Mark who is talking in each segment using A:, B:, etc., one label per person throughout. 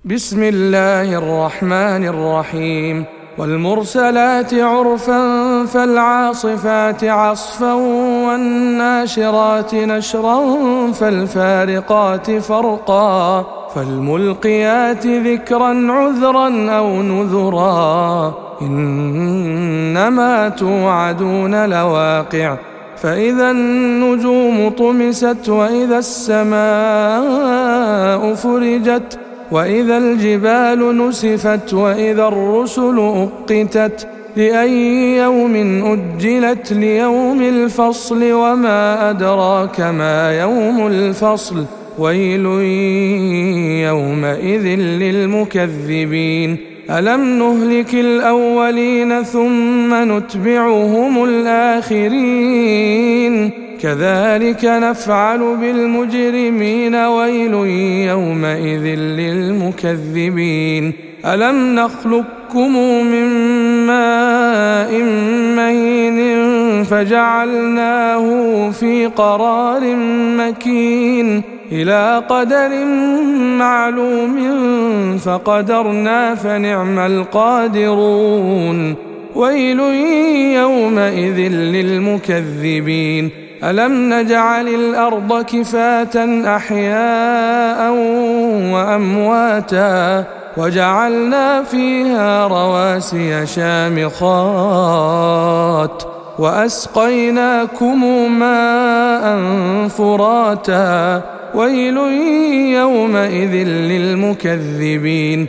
A: بسم الله الرحمن الرحيم والمرسلات عرفا فالعاصفات عصفا والناشرات نشرا فالفارقات فرقا فالملقيات ذكرا عذرا أو نذرا إنما توعدون لواقع فإذا النجوم طمست وإذا السماء فرجت وإذا الجبال نسفت وإذا الرسل أقتت لأي يوم أجلت ليوم الفصل وما أدراك ما يوم الفصل ويل يومئذ للمكذبين ألم نهلك الأولين ثم نتبعهم الآخرين كذلك نفعل بالمجرمين ويل يومئذ للمكذبين ألم نخلقكم من ماء مهين فجعلناه في قرار مكين إلى قدر معلوم فقدرنا فنعم القادرون ويل يومئذ للمكذبين ألم نجعل الأرض كفاة أحياء وأمواتا وجعلنا فيها رواسي شامخات وأسقيناكم ماء فراتا ويل يومئذ للمكذبين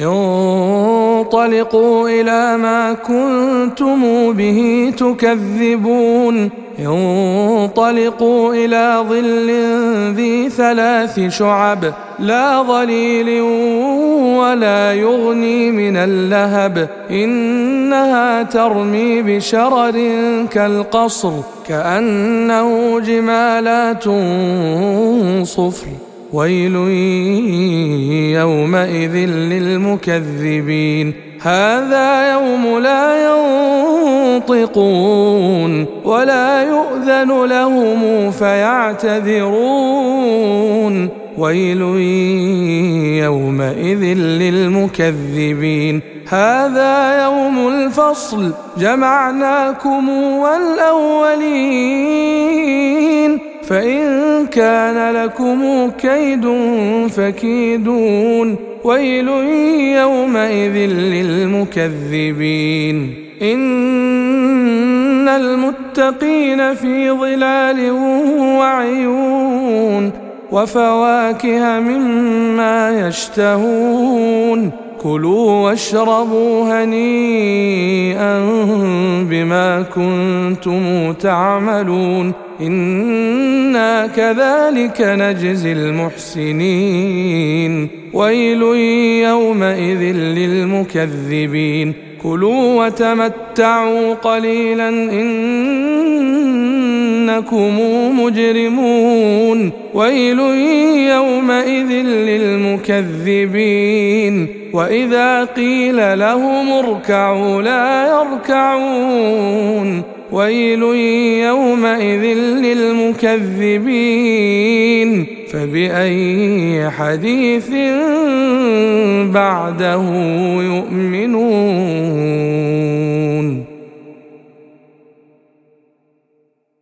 A: انطلقوا إلى ما كنتم به تكذبون انطلقوا إلى ظل ذي 3 شعب لا ظليل ولا يغني من اللهب إنها ترمي بشرر كالقصر كأنه جمالات صفر ويل يومئذ للمكذبين هذا يوم لا ينطقون ولا يؤذن لهم فيعتذرون ويل يومئذ للمكذبين هذا يوم الفصل جمعناكم والأولين فإن كان لكم كيد فكيدون ويل يومئذ للمكذبين إن المتقين في ظلال وعيون وفواكه مما يشتهون كلوا واشربوا هنيئا بما كنتم تعملون إنا كذلك نجزي المحسنين ويل يومئذ للمكذبين كلوا وتمتعوا قليلا إنكم مجرمون ويل يومئذ للمكذبين وإذا قيل لهم اركعوا لا يركعون ويل يومئذ للمكذبين فبأي حديث بعده يؤمنون